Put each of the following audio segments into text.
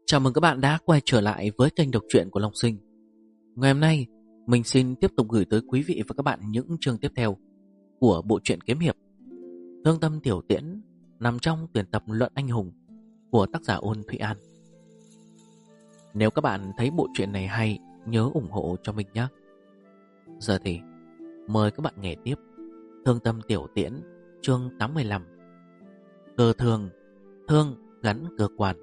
Chào mừng các bạn đã quay trở lại với kênh đọc truyện của Long Sinh. Ngày hôm nay, mình xin tiếp tục gửi tới quý vị và các bạn những chương tiếp theo của bộ truyện kiếm hiệp Thương Tâm Tiểu Tiễn, nằm trong tuyển tập Luận Anh Hùng của tác giả Ôn Thụy An. Nếu các bạn thấy bộ truyện này hay, nhớ ủng hộ cho mình nhé. Giờ thì mời các bạn nghe tiếp Thương Tâm Tiểu Tiễn chương 85. Cơ thương, thương gắn cơ quan.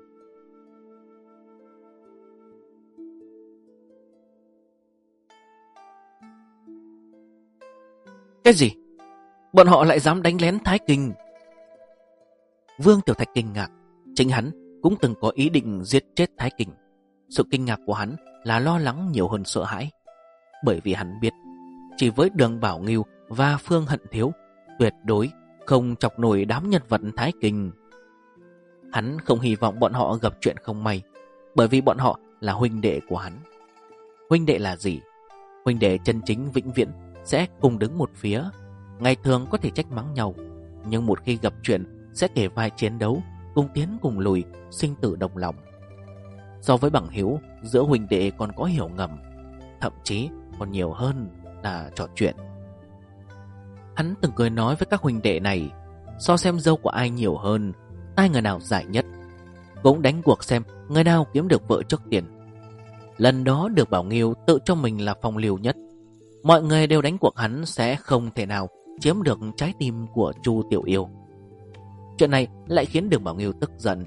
Cái gì? Bọn họ lại dám đánh lén Thái Kinh? Vương Tiểu Thạch kinh ngạc. Chính hắn cũng từng có ý định giết chết Thái Kinh. Sự kinh ngạc của hắn là lo lắng nhiều hơn sợ hãi. Bởi vì hắn biết chỉ với Đường Bảo Ngưu và Phương Hận Thiếu tuyệt đối không chọc nổi đám nhân vật Thái Kinh. Hắn không hy vọng bọn họ gặp chuyện không may, bởi vì bọn họ là huynh đệ của hắn. Huynh đệ là gì? Huynh đệ chân chính vĩnh viễn sẽ cùng đứng một phía. Ngày thường có thể trách mắng nhau, nhưng một khi gặp chuyện sẽ kể vai chiến đấu, cùng tiến cùng lùi, sinh tử đồng lòng. So với bằng hữu, giữa huynh đệ còn có hiểu ngầm, thậm chí còn nhiều hơn là trò chuyện. Hắn từng cười nói với các huynh đệ này, so xem dâu của ai nhiều hơn, ai người nào giải nhất, cũng đánh cuộc xem người nào kiếm được vợ trước tiền. Lần đó Đường Bảo Ngưu tự cho mình là phong lưu nhất. Mọi người đều đánh cuộc hắn sẽ không thể nào chiếm được trái tim của Chu Tiểu Yêu. Chuyện này lại khiến Đường Bảo Ngưu tức giận.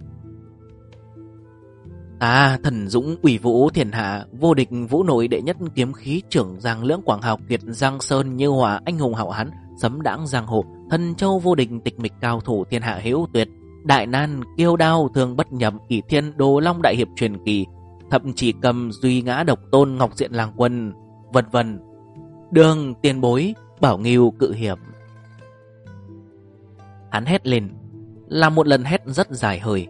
Thần dũng ủy vũ thiên hạ, vô địch vũ nội đệ nhất kiếm khí trưởng Giang Lưỡng Quảng Hào Kiệt Giang Sơn Như Hòa anh hùng hảo hán, sấm đãng giang hồ, thần châu vô địch tịch mịch cao thủ thiên hạ hữu tuyệt, đại nan kiêu đao thường bất nhập, kỷ thiên đồ long đại hiệp truyền kỳ, thậm chí cầm duy ngã độc tôn ngọc diện làng quân, vân vân. Đường tiền bối, Bảo Ngưu cự hiệp. Hắn hét lên, là một lần hét rất dài hơi.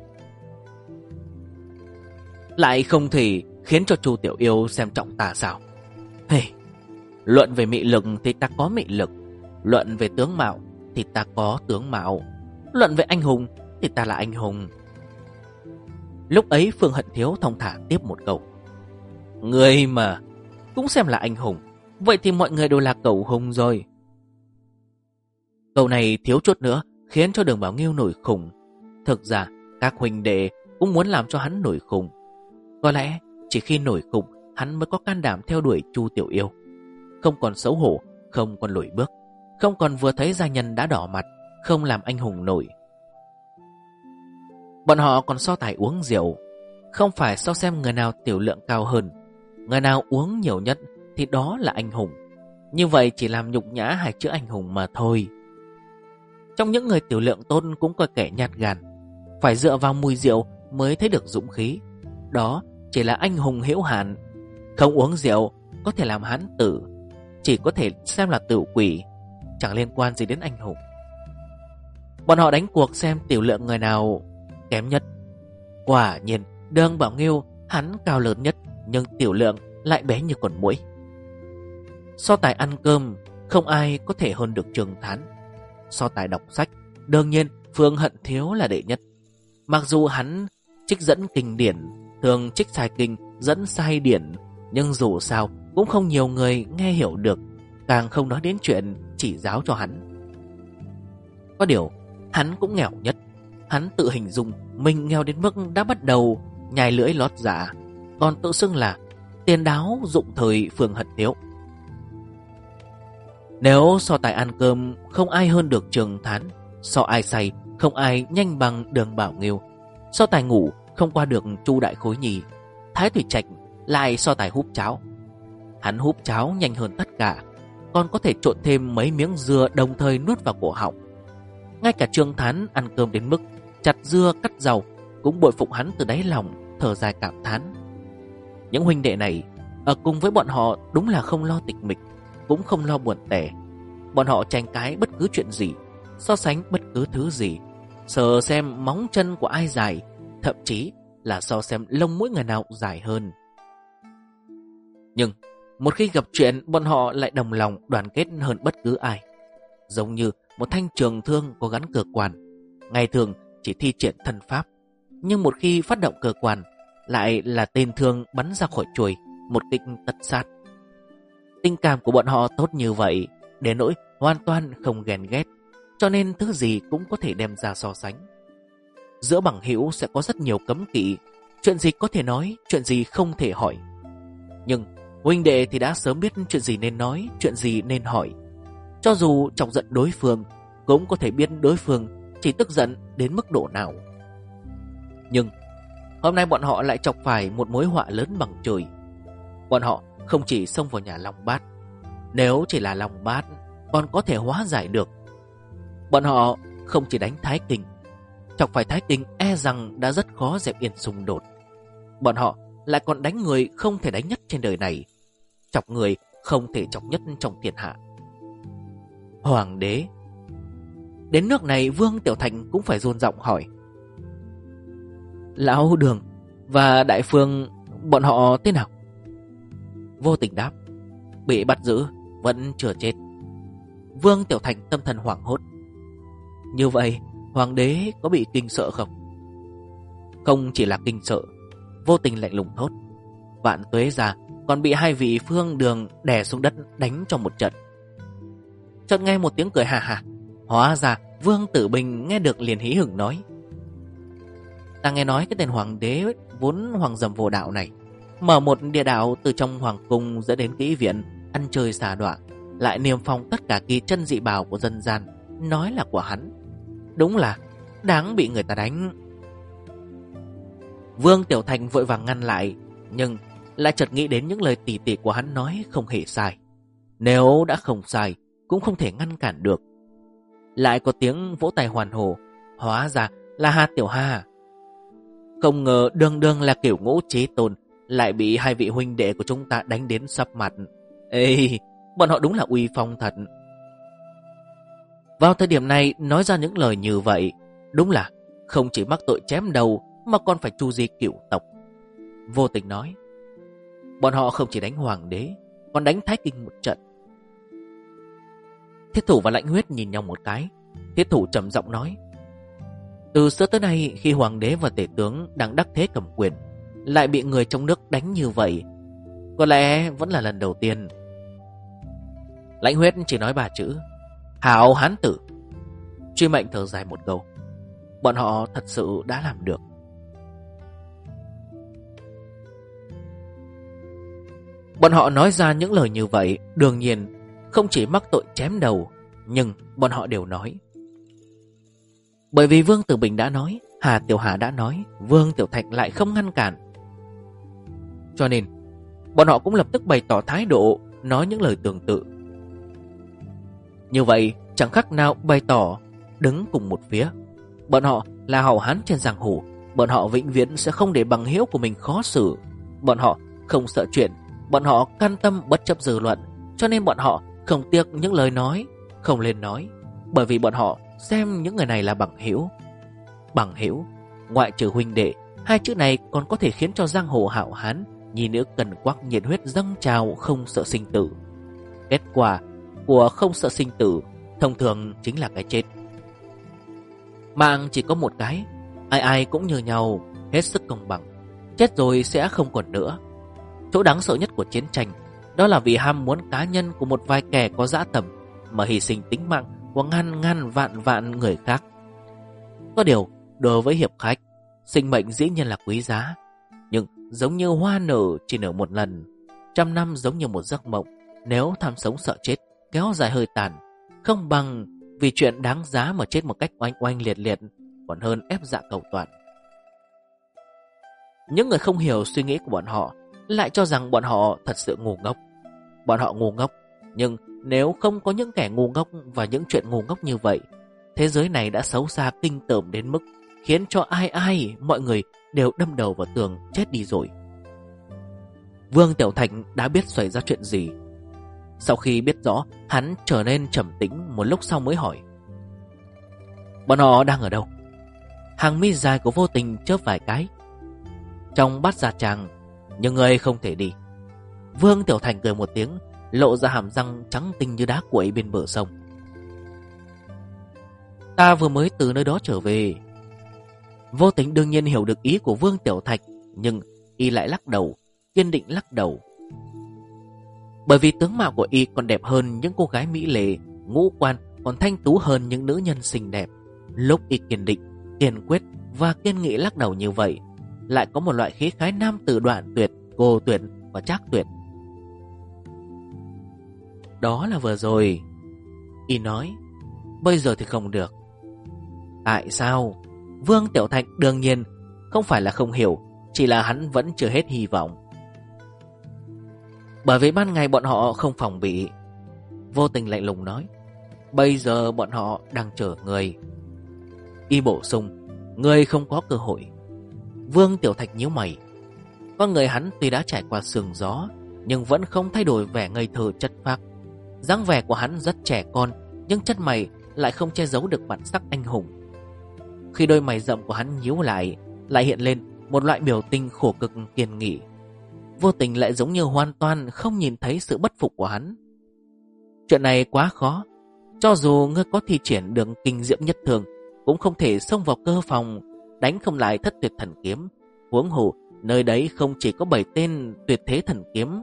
Lại không thể khiến cho Chu Tiểu Yêu xem trọng ta sao? Luận về mị lực thì ta có mị lực, luận về tướng mạo thì ta có tướng mạo, luận về anh hùng thì ta là anh hùng. Lúc ấy Phương Hận Thiếu thong thả tiếp một câu, người mà cũng xem là anh hùng, vậy thì mọi người đều là cẩu hùng rồi. Câu này thiếu chút nữa khiến cho Đường Bảo Ngưu nổi khùng. Thực ra các huynh đệ cũng muốn làm cho hắn nổi khùng. Có lẽ chỉ khi nổi khùng hắn mới có can đảm theo đuổi Chu Tiểu Yêu. Không còn xấu hổ, không còn lùi bước, không còn vừa thấy gia nhân đã đỏ mặt, không làm anh hùng nổi. Bọn họ còn so tài uống rượu, không phải so xem người nào tiểu lượng cao hơn. Người nào uống nhiều nhất thì đó là anh hùng. Như vậy chỉ làm nhục nhã hai chữ anh hùng mà thôi. Trong những người tiểu lượng tôn cũng có kẻ nhát gan, phải dựa vào mùi rượu mới thấy được dũng khí. Đó chỉ là anh hùng hữu hạn. Không uống rượu có thể làm hán tử, chỉ có thể xem là tử quỷ, chẳng liên quan gì đến anh hùng. Bọn họ đánh cuộc xem tiểu lượng người nào kém nhất. Quả nhiên Đường Bảo Ngưu hắn cao lớn nhất, nhưng tiểu lượng lại bé như con muỗi. So tài ăn cơm, không ai có thể hơn được Trường Thán. So tài đọc sách, đương nhiên Phương Hận Thiếu là đệ nhất. Mặc dù hắn trích dẫn kinh điển, thường trích sai kinh, dẫn sai điển, nhưng dù sao cũng không nhiều người nghe hiểu được, càng không nói đến chuyện chỉ giáo cho hắn. Có điều hắn cũng nghèo nhất. Hắn tự hình dung mình nghèo đến mức đã bắt đầu nhai lưỡi lót dạ, còn tự xưng là tiền đáo dụng thời Phương Hận Thiếu. Nếu so tài ăn cơm không ai hơn được Trường Thán, so ai say không ai nhanh bằng Đường Bảo Ngưu, so tài ngủ không qua được Chu Đại Khối Nhì, Thái Thủy Trạch lại so tài húp cháo. Hắn húp cháo nhanh hơn tất cả, còn có thể trộn thêm mấy miếng dưa đồng thời nuốt vào cổ họng. Ngay cả Trường Thán ăn cơm đến mức chặt dưa cắt rau cũng bội phục hắn từ đáy lòng, thở dài cảm thán. Những huynh đệ này ở cùng với bọn họ đúng là không lo tịch mịch, cũng không lo buồn tẻ. Bọn họ tranh cãi bất cứ chuyện gì, so sánh bất cứ thứ gì, sờ xem móng chân của ai dài, thậm chí là so xem lông mũi người nào dài hơn. Nhưng một khi gặp chuyện, bọn họ lại đồng lòng đoàn kết hơn bất cứ ai, giống như một thanh trường thương có gắn cơ quan. Ngày thường chỉ thi triển thân pháp, Nhưng một khi phát động cơ quan, lại là tên thương bắn ra khỏi chuôi, một kích tất sát. Tình cảm của bọn họ tốt như vậy, đến nỗi hoàn toàn không ghen ghét, cho nên thứ gì cũng có thể đem ra so sánh. Giữa bằng hữu sẽ có rất nhiều cấm kỵ, chuyện gì có thể nói, chuyện gì không thể hỏi. Nhưng huynh đệ thì đã sớm biết chuyện gì nên nói, chuyện gì nên hỏi. Cho dù chọc giận đối phương, cũng có thể biết đối phương chỉ tức giận đến mức độ nào. Nhưng hôm nay bọn họ lại chọc phải một mối họa lớn bằng trời. Bọn họ không chỉ xông vào nhà Long Bát. Nếu chỉ là Long Bát còn có thể hóa giải được, bọn họ không chỉ đánh Thái Kinh. Chọc phải Thái Kinh e rằng đã rất khó dẹp yên xung đột. Bọn họ lại còn đánh người không thể đánh nhất trên đời này, chọc người không thể chọc nhất trong thiên hạ. Hoàng đế. Đến nước này Vương Tiểu Thành cũng phải run giọng hỏi: Lão Đường và Đại Phương bọn họ thế nào? Vô Tình đáp: bị bắt giữ, vẫn chưa chết. Vương Tiểu Thành tâm thần hoảng hốt: như vậy Hoàng đế có bị kinh sợ không? Không chỉ là kinh sợ, Vô Tình lạnh lùng thốt: Vạn Tuế già còn bị hai vị Phương Đường đè xuống đất đánh cho một trận. Chợt nghe một tiếng cười hà hà. Hóa ra Vương Tử Bình nghe được liền hí hửng nói: ta nghe nói cái tên hoàng đế vốn hoàng dầm vô đạo này mở một địa đạo từ trong hoàng cung dẫn đến kỹ viện, ăn chơi xà đọa, lại niêm phong tất cả kỳ chân dị bảo của dân gian, nói là của hắn. Đúng là đáng bị người ta đánh. Vương Tiểu Thành vội vàng ngăn lại, nhưng lại chợt nghĩ đến những lời tỉ tỉ của hắn nói không hề sai. Nếu đã không sai, cũng không thể ngăn cản được. Lại có tiếng vỗ tay hoàn hổ. Hóa ra là Hà Tiểu Hà. Không ngờ đương đương là kiểu Ngũ Chí Tôn lại bị hai vị huynh đệ của chúng ta đánh đến sắp mặt. Ê, bọn họ đúng là uy phong thật. Vào thời điểm này nói ra những lời như vậy, đúng là không chỉ mắc tội chém đầu mà còn phải tru di cửu tộc. Vô Tình nói: bọn họ không chỉ đánh hoàng đế, còn đánh Thái Kinh một trận. Thiết Thủ và Lãnh Huyết nhìn nhau một cái. Thiết Thủ trầm giọng nói: từ xưa tới nay, khi hoàng đế và tể tướng đang đắc thế cầm quyền lại bị người trong nước đánh như vậy, có lẽ vẫn là lần đầu tiên. Lãnh Huyết chỉ nói 3 chữ: hảo hán tử. Truy Mệnh thở dài một câu: bọn họ thật sự đã làm được. Bọn họ nói ra những lời như vậy, đương nhiên không chỉ mắc tội chém đầu, nhưng bọn họ đều nói. Bởi vì Vương Tử Bình đã nói, Hà Tiểu Hà đã nói, Vương Tiểu Thạch lại không ngăn cản. Cho nên bọn họ cũng lập tức bày tỏ thái độ, nói những lời tương tự. Như vậy chẳng khác nào bày tỏ đứng cùng một phía. Bọn họ là hảo hán trên giang hồ, bọn họ vĩnh viễn sẽ không để bằng hữu của mình khó xử. Bọn họ không sợ chuyện, bọn họ can tâm bất chấp dư luận, cho nên bọn họ không tiếc những lời nói, không lên nói, bởi vì bọn họ xem những người này là bằng hữu. Bằng hữu, ngoại trừ huynh đệ, hai chữ này còn có thể khiến cho giang hồ hảo hán nhi nữ cần quắc nhiệt huyết dâng trào, không sợ sinh tử. Kết quả của không sợ sinh tử thông thường chính là cái chết. Mạng chỉ có một cái, ai ai cũng như nhau, hết sức công bằng. Chết rồi sẽ không còn nữa. Chỗ đáng sợ nhất của chiến tranh đó là vì ham muốn cá nhân của một vài kẻ có dã tâm mà hy sinh tính mạng của ngàn ngàn vạn vạn người khác. Có điều, đối với hiệp khách, sinh mệnh dĩ nhiên là quý giá, nhưng giống như hoa nở chỉ nở một lần, 100 năm giống như một giấc mộng. Nếu tham sống sợ chết kéo dài hơi tàn, không bằng vì chuyện đáng giá mà chết một cách oanh oanh liệt liệt, còn hơn ép dạ cầu toàn. Những người không hiểu suy nghĩ của bọn họ lại cho rằng bọn họ thật sự ngu ngốc. Bọn họ ngu ngốc, nhưng nếu không có những kẻ ngu ngốc và những chuyện ngu ngốc như vậy, thế giới này đã xấu xa kinh tởm đến mức khiến cho ai mọi người đều đâm đầu vào tường chết đi rồi. Vương Tiểu Thành đã biết xảy ra chuyện gì. Sau khi biết rõ, hắn trở nên trầm tĩnh, một lúc sau mới hỏi: bọn họ đang ở đâu? Hàng mi dài của Vô Tình chớp vài cái: trong Bát Gia Tràng, nhưng người không thể đi. Vương Tiểu Thành cười một tiếng, lộ ra hàm răng trắng tinh như đá quậy bên bờ sông. Ta vừa mới từ nơi đó trở về. Vô Tình đương nhiên hiểu được ý của Vương Tiểu Thạch, nhưng y lại lắc đầu, kiên định lắc đầu. Bởi vì tướng mạo của y còn đẹp hơn những cô gái mỹ lệ, ngũ quan còn thanh tú hơn những nữ nhân xinh đẹp. Lúc y kiên định, kiên quyết và kiên nghị lắc đầu như vậy, lại có một loại khí khái nam tử Đoạn Tuyệt, Cô Tuyệt và Trác Tuyệt. Đó là vừa rồi, y nói, bây giờ thì không được. Tại sao? Vương Tiểu Thạch đương nhiên không phải là không hiểu, chỉ là hắn vẫn chưa hết hy vọng. Bởi vì ban ngày bọn họ không phòng bị. Vô Tình lạnh lùng nói, bây giờ bọn họ đang chờ người. Y bổ sung, người không có cơ hội. Vương Tiểu Thạch nhíu mày. Con người hắn tuy đã trải qua sương gió, nhưng vẫn không thay đổi vẻ ngây thơ chất phác. Dáng vẻ của hắn rất trẻ con, nhưng chân mày lại không che giấu được bản sắc anh hùng. Khi đôi mày rậm của hắn nhíu lại hiện lên một loại biểu tình khổ cực kiên nghị. Vô Tình lại giống như hoàn toàn không nhìn thấy sự bất phục của hắn. Chuyện này quá khó. Cho dù ngươi có thi triển được kinh diệm nhất thường, cũng không thể xông vào cơ phòng, đánh không lại thất tuyệt thần kiếm. Huống hồ nơi đấy không chỉ có 7 tên tuyệt thế thần kiếm.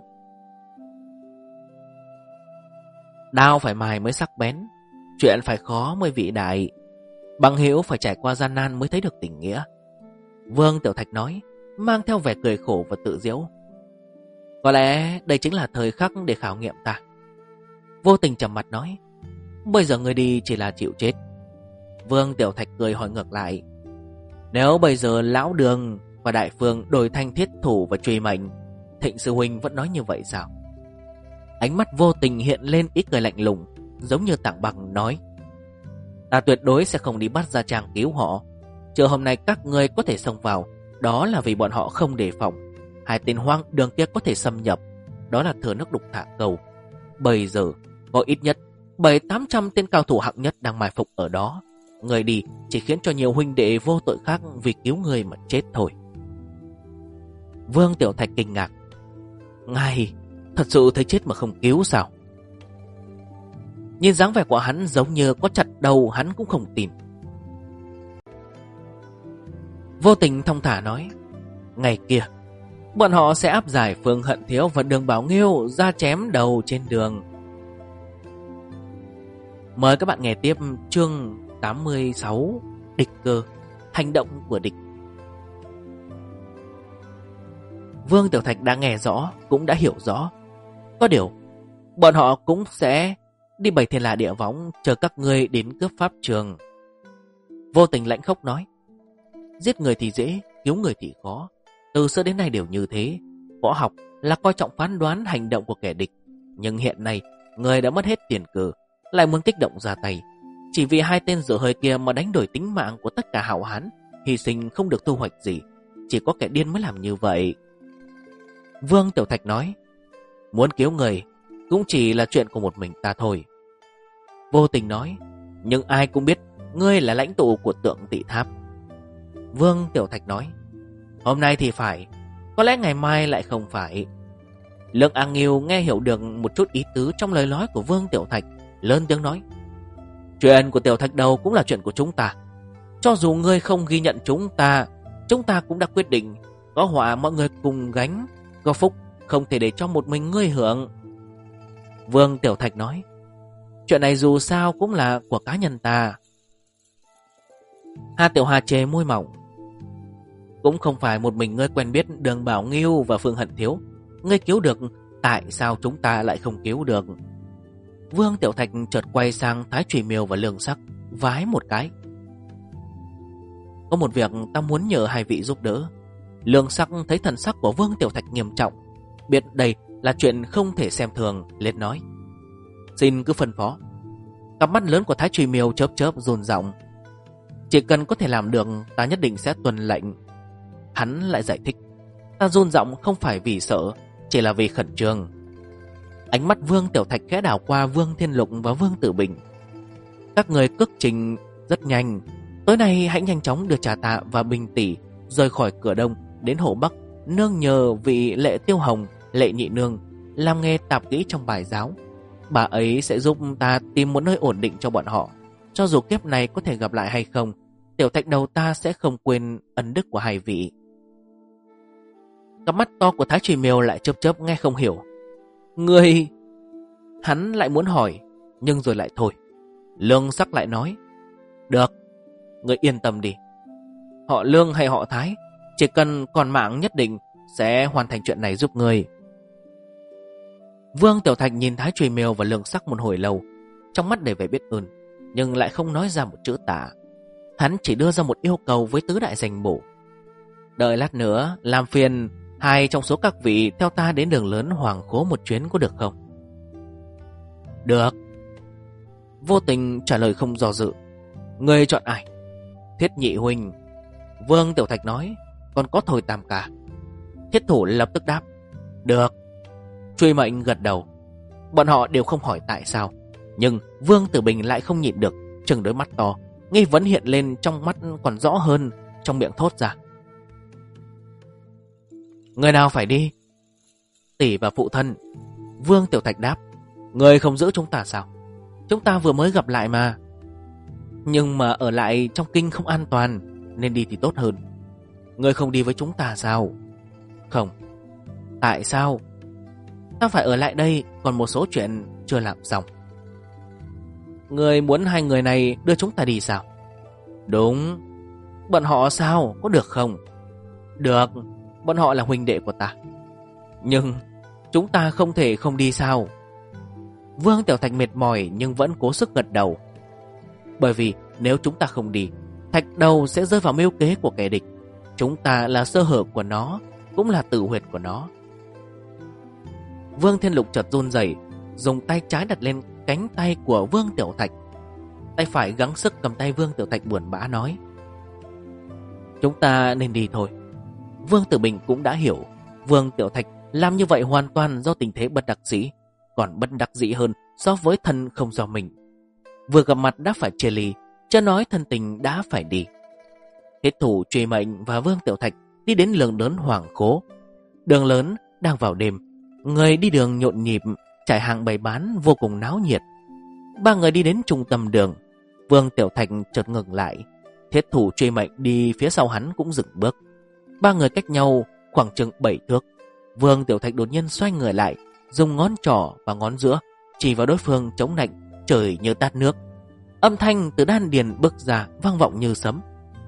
Đao phải mài mới sắc bén, chuyện phải khó mới vĩ đại, bằng hữu phải trải qua gian nan mới thấy được tình nghĩa. Vương Tiểu Thạch nói, mang theo vẻ cười khổ và tự giễu. Có lẽ đây chính là thời khắc để khảo nghiệm ta. Vô Tình trầm mặt nói, bây giờ ngươi đi chỉ là chịu chết. Vương Tiểu Thạch cười hỏi ngược lại, nếu bây giờ Lão Đường và Đại Phương đổi thanh thiết thủ và truy mệnh, Thịnh sư huynh vẫn nói như vậy sao? Ánh mắt Vô Tình hiện lên ít cười lạnh lùng, giống như Tảng Bằng nói, ta tuyệt đối sẽ không đi bắt Gia Trang cứu họ. Chờ hôm nay các ngươi có thể xông vào, đó là vì bọn họ không đề phòng. 2 tên hoang đường kia có thể xâm nhập, đó là thừa nước đục thả câu. Bây giờ có ít nhất 700-800 tên cao thủ hạng nhất đang mai phục ở đó. Người đi chỉ khiến cho nhiều huynh đệ vô tội khác vì cứu người mà chết thôi. Vương Tiểu Thạch kinh ngạc, ngài thật sự thấy chết mà không cứu sao? Nhìn dáng vẻ của hắn giống như có chặt đầu hắn cũng không tin. Vô Tình thong thả nói, ngày kia bọn họ sẽ áp giải Phương Hận Thiếu và Đường Bảo Nghiêu ra chém đầu trên đường. Mời các bạn nghe tiếp chương 86, Địch Cơ, hành động của địch. Vương Tiểu Thạch đã nghe rõ, cũng đã hiểu rõ. Có điều, bọn họ cũng sẽ đi 7 thiên la địa võng chờ các ngươi đến cướp pháp trường. Vô Tình lạnh khốc nói, giết người thì dễ, cứu người thì khó. Từ xưa đến nay đều như thế. Võ học là coi trọng phán đoán hành động của kẻ địch, nhưng hiện nay người đã mất hết tiền cờ, lại muốn kích động ra tay. Chỉ vì 2 tên dở hơi kia mà đánh đổi tính mạng của tất cả hảo hán, hy sinh không được thu hoạch gì. Chỉ có kẻ điên mới làm như vậy. Vương Tiểu Thạch nói, muốn cứu người cũng chỉ là chuyện của một mình ta thôi. Vô Tình nói, nhưng ai cũng biết ngươi là lãnh tụ của Tượng Tị Tháp. Vương Tiểu Thạch nói, hôm nay thì phải, có lẽ ngày mai lại không phải. Lương A Nghiêu nghe hiểu được một chút ý tứ trong lời nói của Vương Tiểu Thạch, lớn tiếng nói, chuyện của Tiểu Thạch đâu cũng là chuyện của chúng ta. Cho dù ngươi không ghi nhận chúng ta cũng đã quyết định, có họa mọi người cùng gánh, có phúc không thể để cho một mình ngươi hưởng. Vương Tiểu Thạch nói, chuyện này dù sao cũng là của cá nhân ta. Hà Tiểu Hà chề môi mỏng, cũng không phải một mình ngươi quen biết Đường Bảo Nghiêu và Phương Hận Thiếu. Ngươi cứu được, tại sao chúng ta lại không cứu được? Vương Tiểu Thạch chợt quay sang Thái Trùy Miêu và Lương Sắc, vái một cái. Có một việc ta muốn nhờ 2 vị giúp đỡ. Lương Sắc thấy thần sắc của Vương Tiểu Thạch nghiêm trọng, biết đây là chuyện không thể xem thường, lên nói, xin cứ phân phó. Cặp mắt lớn của Thái Trùy Miêu chớp chớp run giọng, chỉ cần có thể làm được, ta nhất định sẽ tuân lệnh. Hắn lại giải thích, ta run giọng không phải vì sợ, chỉ là vì khẩn trương. Ánh mắt Vương Tiểu Thạch khẽ đảo qua Vương Thiên Lục và Vương Tử Bình. Các người cước trình rất nhanh, tối nay hãy nhanh chóng đưa Trà Tạ và Bình Tỷ rời khỏi cửa Đông đến Hồ Bắc, nương nhờ vị Lệ Tiêu Hồng, Lệ Nhị Nương làm nghề tạp kỹ trong bài giáo. Bà ấy sẽ giúp ta tìm một nơi ổn định cho bọn họ. Cho dù kiếp này có thể gặp lại hay không, Tiểu Thạch đầu ta sẽ không quên ân đức của hai vị. Cặp mắt to của Thái Truy Miêu lại chớp chớp nghe không hiểu. Ngươi... Hắn lại muốn hỏi, nhưng rồi lại thôi. Lương Sắc lại nói, được, ngươi yên tâm đi. Họ Lương hay họ Thái, chỉ cần còn mạng nhất định sẽ hoàn thành chuyện này giúp ngươi. Vương Tiểu Thạch nhìn Thái Truy Miêu và Lương Sắc một hồi lâu, trong mắt đầy vẻ biết ơn, nhưng lại không nói ra một chữ tạ. Hắn chỉ đưa ra một yêu cầu với tứ đại danh bổ. Đợi lát nữa, làm phiền hai trong số các vị theo ta đến đường lớn Hoàng Khố một chuyến có được không? Được. Vô Tình trả lời không do dự. Ngươi chọn ai? Thiết Nhị huynh. Vương Tiểu Thạch nói, còn có Thôi Tam ca. Thiết Thủ lập tức đáp, được. Truy Mệnh gật đầu. Bọn họ đều không hỏi tại sao, nhưng Vương Tử Bình lại không nhịn được, trừng đôi mắt to, nghi vấn hiện lên trong mắt còn rõ hơn, trong miệng thốt ra. Người nào phải đi? Tỷ và phụ thân. Vương Tiểu Thạch đáp, người không giữ chúng ta sao? Chúng ta vừa mới gặp lại mà. Nhưng mà ở lại trong kinh không an toàn, nên đi thì tốt hơn. Người không đi với chúng ta sao? Không. Tại sao? Ta phải ở lại đây, còn một số chuyện chưa làm xong. Người muốn hai người này đưa chúng ta đi sao? Đúng. Bọn họ sao? Có được không? Được. Bọn họ là huynh đệ của ta. Nhưng chúng ta không thể không đi sao? Vương Tiểu Thạch mệt mỏi nhưng vẫn cố sức gật đầu. Bởi vì nếu chúng ta không đi, Thạch Đầu sẽ rơi vào mưu kế của kẻ địch. Chúng ta là sơ hở của nó, cũng là tử huyệt của nó. Vương Thiên Lục chợt run rẩy, dùng tay trái đặt lên cánh tay của Vương Tiểu Thạch. Tay phải gắng sức cầm tay Vương Tiểu Thạch buồn bã nói, chúng ta nên đi thôi. Vương Tử Bình cũng đã hiểu Vương Tiểu Thạch làm như vậy hoàn toàn do tình thế bất đắc dĩ, còn bất đắc dĩ hơn so với thân không do mình. Vừa gặp mặt đã phải chia ly, chưa nói thân tình đã phải đi. Thiết Thủ, Truy Mệnh và Vương Tiểu Thạch đi đến đường lớn Hoàng Khố. Đường lớn đang vào đêm, người đi đường nhộn nhịp, trải hàng bày bán vô cùng náo nhiệt. Ba người đi đến trung tâm đường. Vương Tiểu Thạch chợt ngừng lại. Thiết Thủ, Truy Mệnh đi phía sau hắn cũng dừng bước. Ba người cách nhau khoảng chừng 7 thước. Vương Tiểu Thạch đột nhiên xoay người lại, dùng ngón trỏ và ngón giữa chỉ vào đối phương chống nạnh, trời như tát nước. Âm thanh từ đan điền bức ra vang vọng như sấm.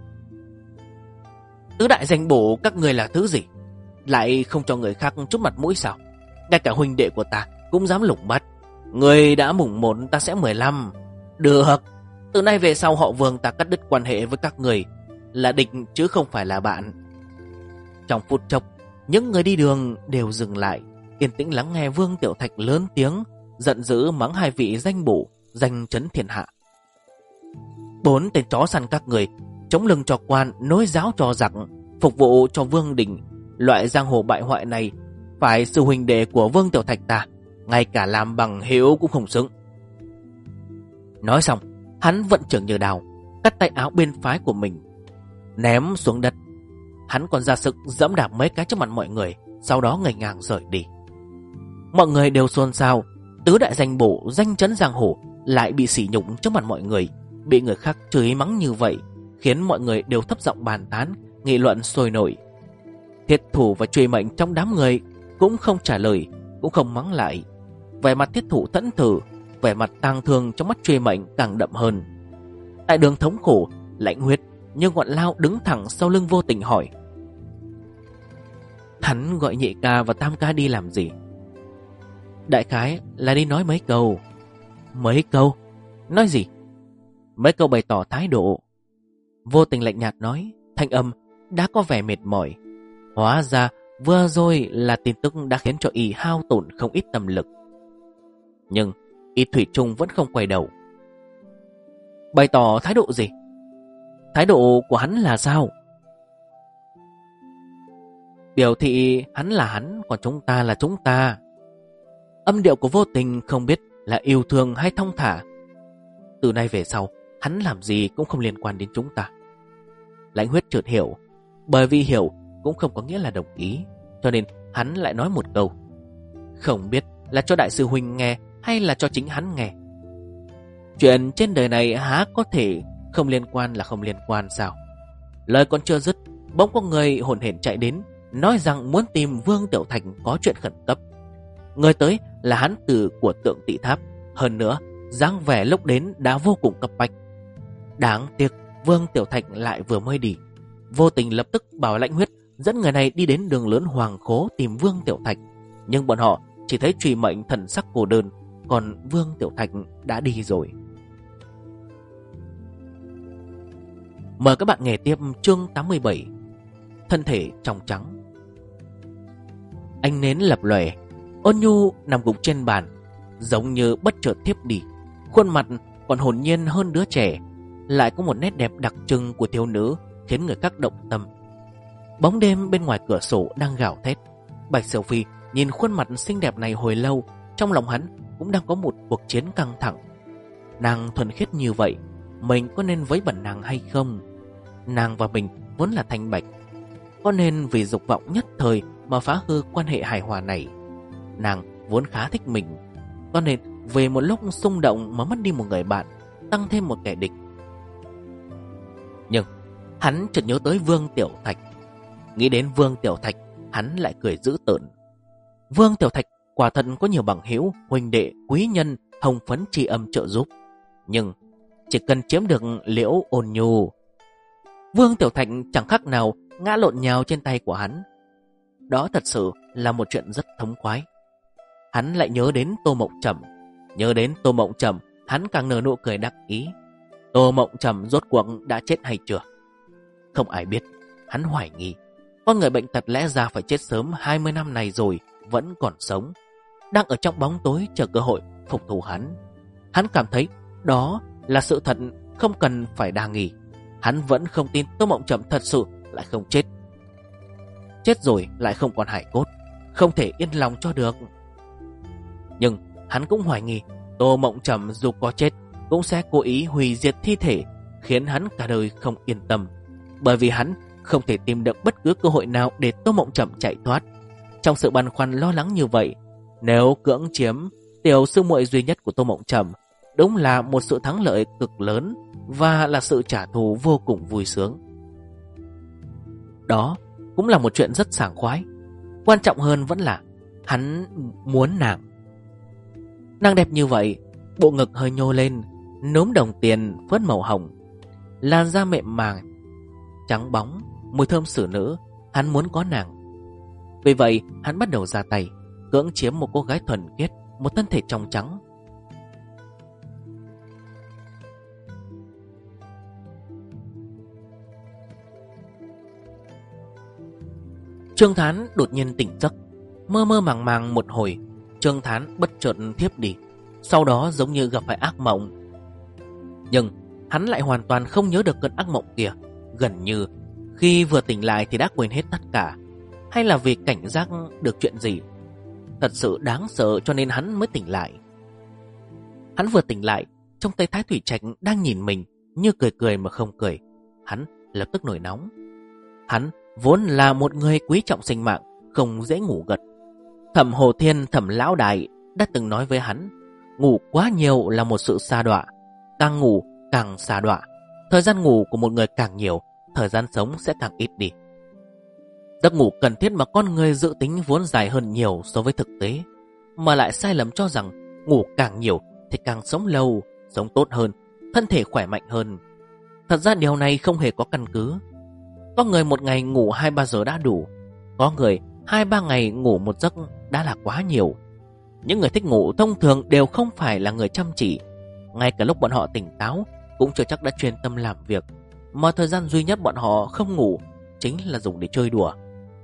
Tứ đại danh bổ các người là thứ gì? Lại không cho người khác chút mặt mũi sao? Ngay cả huynh đệ của ta cũng dám lủng bắt. Người đã mùng 1 ta sẽ 15. Được, từ nay về sau họ Vương ta cắt đứt quan hệ với các người, là địch chứ không phải là bạn. Trong phút chốc, những người đi đường đều dừng lại, yên tĩnh lắng nghe Vương Tiểu Thạch lớn tiếng giận dữ mắng hai vị danh bổ, danh chấn thiên hạ. 4 tên chó săn các người, chống lưng cho quan, nối giáo cho giặc, phục vụ cho Vương Đình. Loại giang hồ bại hoại này phải sư huynh đệ của Vương Tiểu Thạch ta, ngay cả làm bằng hữu cũng không xứng. Nói xong, hắn vận trưởng như đào, cắt tay áo bên phái của mình, ném xuống đất. Hắn còn ra sức dẫm đạp mấy cái trước mặt mọi người, sau đó ngẩng ngang rời đi. Mọi người đều xôn xao, tứ đại danh bổ, danh chấn giang hồ lại bị sỉ nhục trước mặt mọi người, bị người khác chửi mắng như vậy, khiến mọi người đều thấp giọng bàn tán, nghị luận sôi nổi. Thiết Thủ và Truy Mệnh trong đám người cũng không trả lời, cũng không mắng lại. Vẻ mặt Thiết Thủ thẫn thờ, vẻ mặt tang thương trong mắt Truy Mệnh càng đậm hơn. Tại đường thống khổ, lạnh huyết, nhưng Ngọn Lao đứng thẳng sau lưng Vô Tình hỏi, hắn gọi Nhị ca và Tam ca đi làm gì? Đại khái là đi nói mấy câu. Mấy câu? Nói gì? Mấy câu bày tỏ thái độ. Vô Tình lạnh nhạt nói, thanh âm đã có vẻ mệt mỏi. Hóa ra vừa rồi là tin tức đã khiến cho y hao tổn không ít tâm lực. Nhưng y thủy chung vẫn không quay đầu. Bày tỏ thái độ gì? Thái độ của hắn là sao? Biểu thị hắn là hắn, còn chúng ta là chúng ta. Âm điệu của Vô Tình không biết là yêu thương hay thong thả. Từ nay về sau, hắn làm gì cũng không liên quan đến chúng ta. Lãnh Huyết chợt hiểu, bởi vì hiểu cũng không có nghĩa là đồng ý, cho nên hắn lại nói một câu. Không biết là cho đại sư huynh nghe hay là cho chính hắn nghe. Chuyện trên đời này há có thể không liên quan là không liên quan sao? Lời còn chưa dứt, bỗng có người hồn hển chạy đến, nói rằng muốn tìm Vương Tiểu Thạch có chuyện khẩn cấp. Người tới là hán tử của Tượng Tị Tháp, hơn nữa dáng vẻ lúc đến đã vô cùng cấp bách. Đáng tiếc Vương Tiểu Thạch lại vừa mới đi, vô tình lập tức bảo Lãnh Huyết dẫn người này đi đến đường lớn Hoàng Khố tìm Vương Tiểu Thạch. Nhưng bọn họ chỉ thấy Trùy Mệnh thần sắc cô đơn, còn Vương Tiểu Thạch đã đi rồi. Mời các bạn nghe tiếp chương 87, Thân thể trong trắng. Ánh nến lập lòe, Ôn Nhu nằm gục trên bàn, giống như bất chợt thiếp đi. Khuôn mặt còn hồn nhiên hơn đứa trẻ, lại có một nét đẹp đặc trưng của thiếu nữ, khiến người khác động tâm. Bóng đêm bên ngoài cửa sổ đang gào thét. Bạch Sầu Phi nhìn khuôn mặt xinh đẹp này hồi lâu, trong lòng hắn cũng đang có một cuộc chiến căng thẳng. Nàng thuần khiết như vậy, mình có nên vấy bẩn nàng hay không? Nàng và mình vốn là thanh bạch, có nên vì dục vọng nhất thời mà phá hư quan hệ hài hòa này? Nàng vốn khá thích mình, có nên về một lúc xung động mà mất đi một người bạn, tăng thêm một kẻ địch? Nhưng hắn chợt nhớ tới Vương Tiểu Thạch. Nghĩ đến Vương Tiểu Thạch, hắn lại cười dữ tợn. Vương Tiểu Thạch quả thật có nhiều bằng hữu, huynh đệ, quý nhân, hồng phấn tri âm trợ giúp, nhưng chỉ cần chiếm được Liễu Ôn Nhu, Vương Tiểu Thạch chẳng khác nào ngã lộn nhào trên tay của hắn. Đó thật sự là một chuyện rất thống khoái. Hắn lại nhớ đến Tô Mộng Trầm. Nhớ đến Tô Mộng Trầm, hắn càng nở nụ cười đắc ý. Tô Mộng Trầm rốt cuộc đã chết hay chưa? Không ai biết. Hắn hoài nghi con người bệnh tật lẽ ra phải chết sớm 20 năm này rồi, vẫn còn sống, đang ở trong bóng tối chờ cơ hội phục thù hắn. Hắn cảm thấy đó là sự thật, không cần phải đa nghi. Hắn vẫn không tin Tô Mộng Trầm thật sự lại không chết. Chết rồi lại không còn hài cốt, không thể yên lòng cho được. Nhưng hắn cũng hoài nghi Tô Mộng Trầm dù có chết cũng sẽ cố ý hủy diệt thi thể, khiến hắn cả đời không yên tâm. Bởi vì hắn không thể tìm được bất cứ cơ hội nào để Tô Mộng Trầm chạy thoát. Trong sự băn khoăn lo lắng như vậy, nếu cưỡng chiếm tiểu sư muội duy nhất của Tô Mộng Trầm, đúng là một sự thắng lợi cực lớn và là sự trả thù vô cùng vui sướng. Đó cũng là một chuyện rất sảng khoái. Quan trọng hơn vẫn là hắn muốn nàng. Nàng đẹp như vậy, bộ ngực hơi nhô lên, núm đồng tiền phớt màu hồng, làn da mềm màng trắng bóng, mùi thơm xử nữ. Hắn muốn có nàng. Vì vậy hắn bắt đầu ra tay cưỡng chiếm một cô gái thuần khiết, một thân thể trong trắng. Trương Thán đột nhiên tỉnh giấc, mơ mơ màng màng một hồi. Trương Thán bất chợt thiếp đi, sau đó giống như gặp phải ác mộng. Nhưng hắn lại hoàn toàn không nhớ được cơn ác mộng kia. Gần như khi vừa tỉnh lại thì đã quên hết tất cả. Hay là vì cảnh giác được chuyện gì thật sự đáng sợ cho nên hắn mới tỉnh lại. Hắn vừa tỉnh lại, trong tay Thái Thủy Trạch đang nhìn mình, như cười cười mà không cười. Hắn lập tức nổi nóng. Hắn vốn là một người quý trọng sinh mạng, không dễ ngủ gật. Thẩm Hồ Thiên, Thẩm Lão Đại đã từng nói với hắn, ngủ quá nhiều là một sự sa đọa, càng ngủ càng sa đọa. Thời gian ngủ của một người càng nhiều, thời gian sống sẽ càng ít đi. Giấc ngủ cần thiết mà con người dự tính vốn dài hơn nhiều so với thực tế, mà lại sai lầm cho rằng ngủ càng nhiều thì càng sống lâu, sống tốt hơn, thân thể khỏe mạnh hơn. Thật ra điều này không hề có căn cứ. Có người một ngày ngủ 2-3 giờ đã đủ, có người 2-3 ngày ngủ một giấc đã là quá nhiều. Những người thích ngủ thông thường đều không phải là người chăm chỉ. Ngay cả lúc bọn họ tỉnh táo cũng chưa chắc đã chuyên tâm làm việc, mà thời gian duy nhất bọn họ không ngủ chính là dùng để chơi đùa.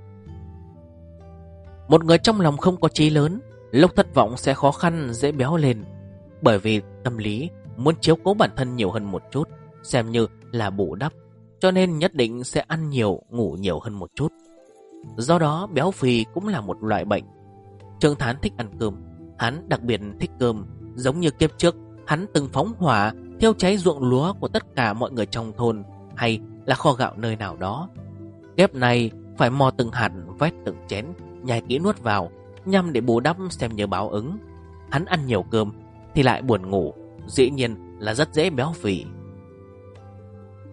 Một người trong lòng không có chí lớn, lúc thất vọng sẽ khó khăn, dễ béo lên. Bởi vì tâm lý muốn chiếu cố bản thân nhiều hơn một chút, xem như là bù đắp, cho nên nhất định sẽ ăn nhiều, ngủ nhiều hơn một chút. Do đó béo phì cũng là một loại bệnh. Trương Thán thích ăn cơm, hắn đặc biệt thích cơm. Giống như kiếp trước, hắn từng phóng hỏa thiêu cháy ruộng lúa của tất cả mọi người trong thôn, hay là kho gạo nơi nào đó. Kiếp này phải mò từng hạt, vét từng chén, nhai kỹ nuốt vào, nhằm để bù đắp xem như báo ứng. Hắn ăn nhiều cơm thì lại buồn ngủ, dĩ nhiên là rất dễ béo phì.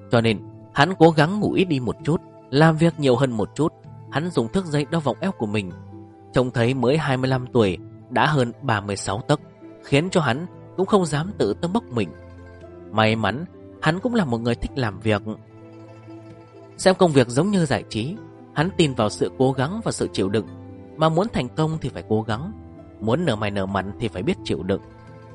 Cho nên hắn cố gắng ngủ ít đi một chút, làm việc nhiều hơn một chút. Hắn dùng thước dây đo vòng eo của mình, trông thấy mới 25 tuổi đã hơn 36 tấc, khiến cho hắn cũng không dám tự tâng bốc mình. May mắn hắn cũng là một người thích làm việc, xem công việc giống như giải trí. Hắn tin vào sự cố gắng và sự chịu đựng. Mà muốn thành công thì phải cố gắng, muốn nở mày nở mặt thì phải biết chịu đựng.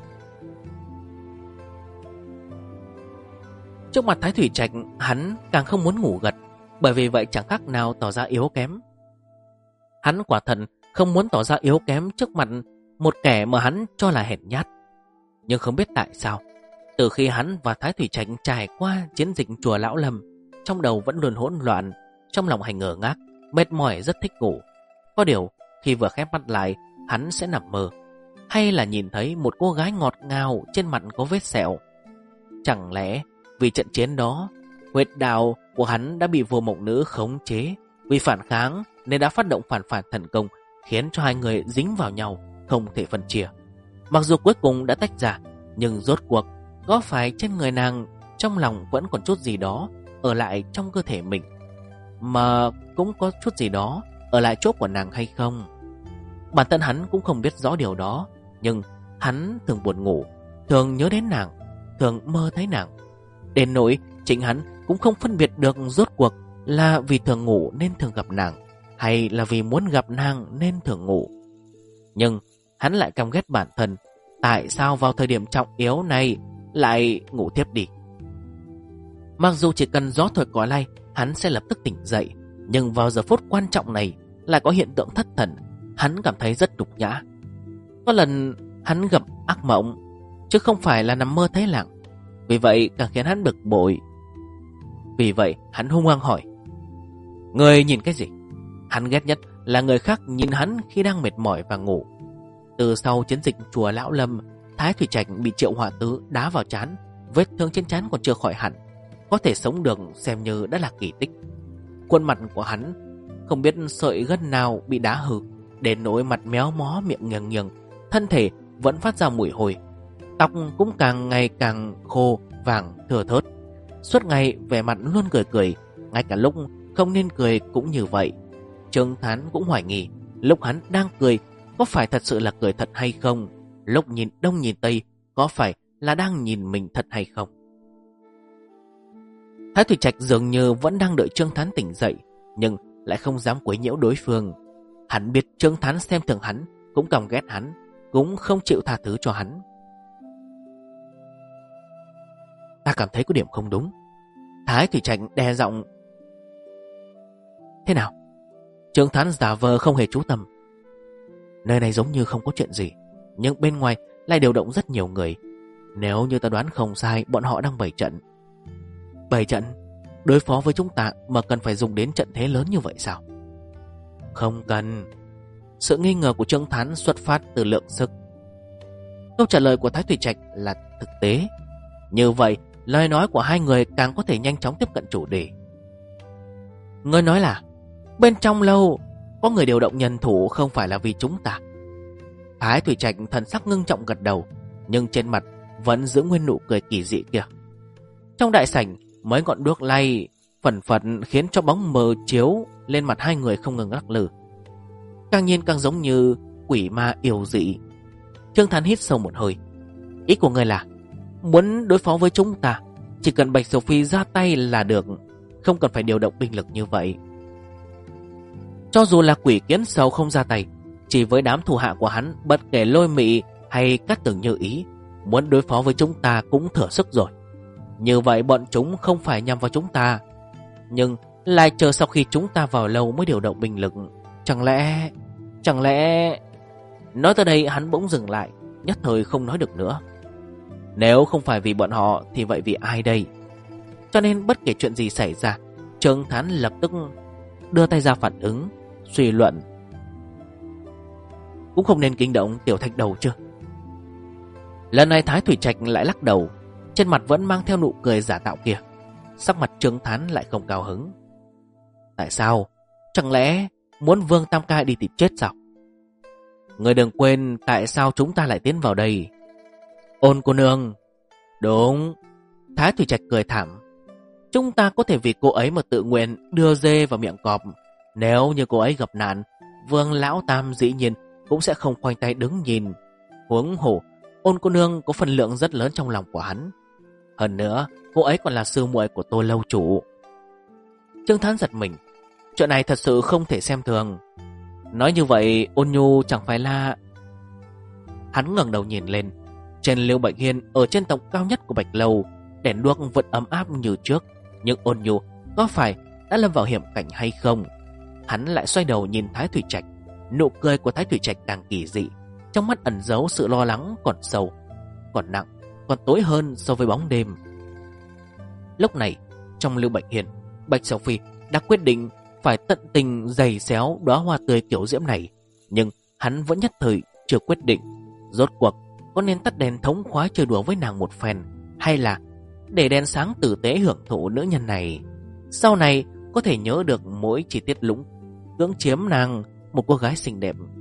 Trước mặt Thái Thủy Trạch, hắn càng không muốn ngủ gật, bởi vì vậy chẳng khác nào tỏ ra yếu kém. Hắn quả thật không muốn tỏ ra yếu kém trước mặt một kẻ mà hắn cho là hèn nhát. Nhưng không biết tại sao, từ khi hắn và Thái Thủy Trạch trải qua chiến dịch chùa Lão Lâm, trong đầu vẫn luôn hỗn loạn, trong lòng hay ngờ ngác, mệt mỏi, rất thích ngủ. Có điều khi vừa khép mắt lại, hắn sẽ nằm mơ, hay là nhìn thấy một cô gái ngọt ngào trên mặt có vết sẹo. Chẳng lẽ vì trận chiến đó, huyệt đạo của hắn đã bị Vô Mộng Nữ khống chế, vì phản kháng nên đã phát động phản thần công, khiến cho hai người dính vào nhau, không thể phân chia. Mặc dù cuối cùng đã tách ra, nhưng rốt cuộc có phải trên người nàng trong lòng vẫn còn chút gì đó ở lại trong cơ thể mình, mà cũng có chút gì đó ở lại chỗ của nàng hay không? Bản thân hắn cũng không biết rõ điều đó, nhưng hắn thường buồn ngủ, thường nhớ đến nàng, thường mơ thấy nàng. Đến nỗi chính hắn cũng không phân biệt được rốt cuộc là vì thường ngủ nên thường gặp nàng, hay là vì muốn gặp nàng nên thường ngủ. Nhưng hắn lại căm ghét bản thân, tại sao vào thời điểm trọng yếu này lại ngủ tiếp đi. Mặc dù chỉ cần gió thổi cỏ lay, hắn sẽ lập tức tỉnh dậy, nhưng vào giờ phút quan trọng này lại có hiện tượng thất thần. Hắn cảm thấy rất nhục nhã. Có lần hắn gặp ác mộng, chứ không phải là nằm mơ thấy nàng. Vì vậy càng khiến hắn bực bội. Vì vậy hắn hung hăng hỏi: "Người nhìn cái gì?" Hắn ghét nhất là người khác nhìn hắn khi đang mệt mỏi và ngủ. Từ sau chiến dịch chùa Lão Lâm, Thái Thủy Trạch bị Triệu Hỏa Tứ đá vào trán, vết thương trên trán còn chưa khỏi hẳn, có thể sống được xem như đã là kỳ tích. Khuôn mặt của hắn không biết sợi gân nào bị đá hư, đến nỗi mặt méo mó, miệng nghiêng nghiêng, thân thể vẫn phát ra mùi hôi. Tóc cũng càng ngày càng khô vàng thưa thớt. Suốt ngày vẻ mặt luôn cười cười, ngay cả lúc không nên cười cũng như vậy. Trương Thán cũng hoài nghi lúc hắn đang cười có phải thật sự là cười thật hay không, lúc nhìn đông nhìn tây có phải là đang nhìn mình thật hay không. Thái Thủy Trạch dường như vẫn đang đợi Trương Thán tỉnh dậy, nhưng lại không dám quấy nhiễu đối phương. Hắn biết Trương Thán xem thường hắn, cũng căm ghét hắn, cũng không chịu tha thứ cho hắn. Ta cảm thấy có điểm không đúng. Thái Thủy Trạch đe giọng. Thế nào? Trương Thán giả vờ không hề chú tâm. Nơi này giống như không có chuyện gì, nhưng bên ngoài lại điều động rất nhiều người. Nếu như ta đoán không sai, bọn họ đang bày trận. Bày trận? Đối phó với chúng ta mà cần phải dùng đến trận thế lớn như vậy sao? Không cần. Sự nghi ngờ của Trương Thán xuất phát từ lượng sức. Câu trả lời của Thái Thủy Trạch là thực tế. Như vậy, lời nói của hai người càng có thể nhanh chóng tiếp cận chủ đề. Ngươi nói là bên trong lâu có người điều động nhân thủ không phải là vì chúng ta. Thái Thủy Trạch thần sắc ngưng trọng gật đầu, nhưng trên mặt vẫn giữ nguyên nụ cười kỳ dị kia. Trong đại sảnh, mấy ngọn đuốc lay phần phật khiến cho bóng mờ chiếu lên mặt hai người không ngừng lắc lư, càng nhìn càng giống như quỷ ma yêu dị. Trương Thán hít sâu một hơi. Ý của ngươi là muốn đối phó với chúng ta, chỉ cần Bạch Sophie ra tay là được, không cần phải điều động binh lực như vậy. Cho dù là quỷ kiến sầu không ra tay, chỉ với đám thủ hạ của hắn, bất kể Lôi Mị hay Cát Tường Như Ý, muốn đối phó với chúng ta cũng thừa sức rồi. Như vậy bọn chúng không phải nhằm vào chúng ta, nhưng lại chờ sau khi chúng ta vào lâu mới điều động binh lực. Chẳng lẽ... Nói tới đây hắn bỗng dừng lại, nhất thời không nói được nữa. Nếu không phải vì bọn họ thì vậy vì ai đây? Cho nên bất kể chuyện gì xảy ra, Trương Thán lập tức đưa tay ra phản ứng, suy luận. Cũng không nên kinh động Tiểu Thạch Đầu chứ. Lần này Thái Thủy Trạch lại lắc đầu, trên mặt vẫn mang theo nụ cười giả tạo kia. Sắc mặt Trương Thán lại không cao hứng. Tại sao? Chẳng lẽ muốn Vương Tam Ca đi tìm chết sao? Người đừng quên tại sao chúng ta lại tiến vào đây. Ôn cô nương. Đúng. Thái Thủy Trạch cười thảm. Chúng ta có thể vì cô ấy mà tự nguyện đưa dê vào miệng cọp. Nếu như cô ấy gặp nạn, Vương Lão Tam dĩ nhiên cũng sẽ không khoanh tay đứng nhìn. Huống hồ, Ôn cô nương có phần lượng rất lớn trong lòng của hắn. Hơn nữa, cô ấy còn là sư muội của Tô lâu chủ. Trương Thán giật mình. Chuyện này thật sự không thể xem thường. Nói như vậy, Ôn Nhu chẳng phải là... Hắn ngẩng đầu nhìn lên. Trên Lưu Bạch Hiên, ở trên tầng cao nhất của Bạch Lâu, đèn đuốc vẫn ấm áp như trước. Nhưng Ôn Nhu có phải đã lâm vào hiểm cảnh hay không? Hắn lại xoay đầu nhìn Thái Thủy Trạch. Nụ cười của Thái Thủy Trạch càng kỳ dị, trong mắt ẩn giấu sự lo lắng còn sâu, còn nặng, còn tối hơn so với bóng đêm. Lúc này, trong Lưu Bạch Hiên, Bạch Sầu Phi đã quyết định phải tận tình giày xéo đóa hoa tươi tiểu diễm này. Nhưng hắn vẫn nhất thời chưa quyết định. Rốt cuộc, có nên tắt đèn thống khoái chơi đùa với nàng một phen, hay là để đèn sáng tử tế hưởng thụ nữ nhân này? Sau này có thể nhớ được mỗi chi tiết lũng cưỡng chiếm nàng, một cô gái xinh đẹp.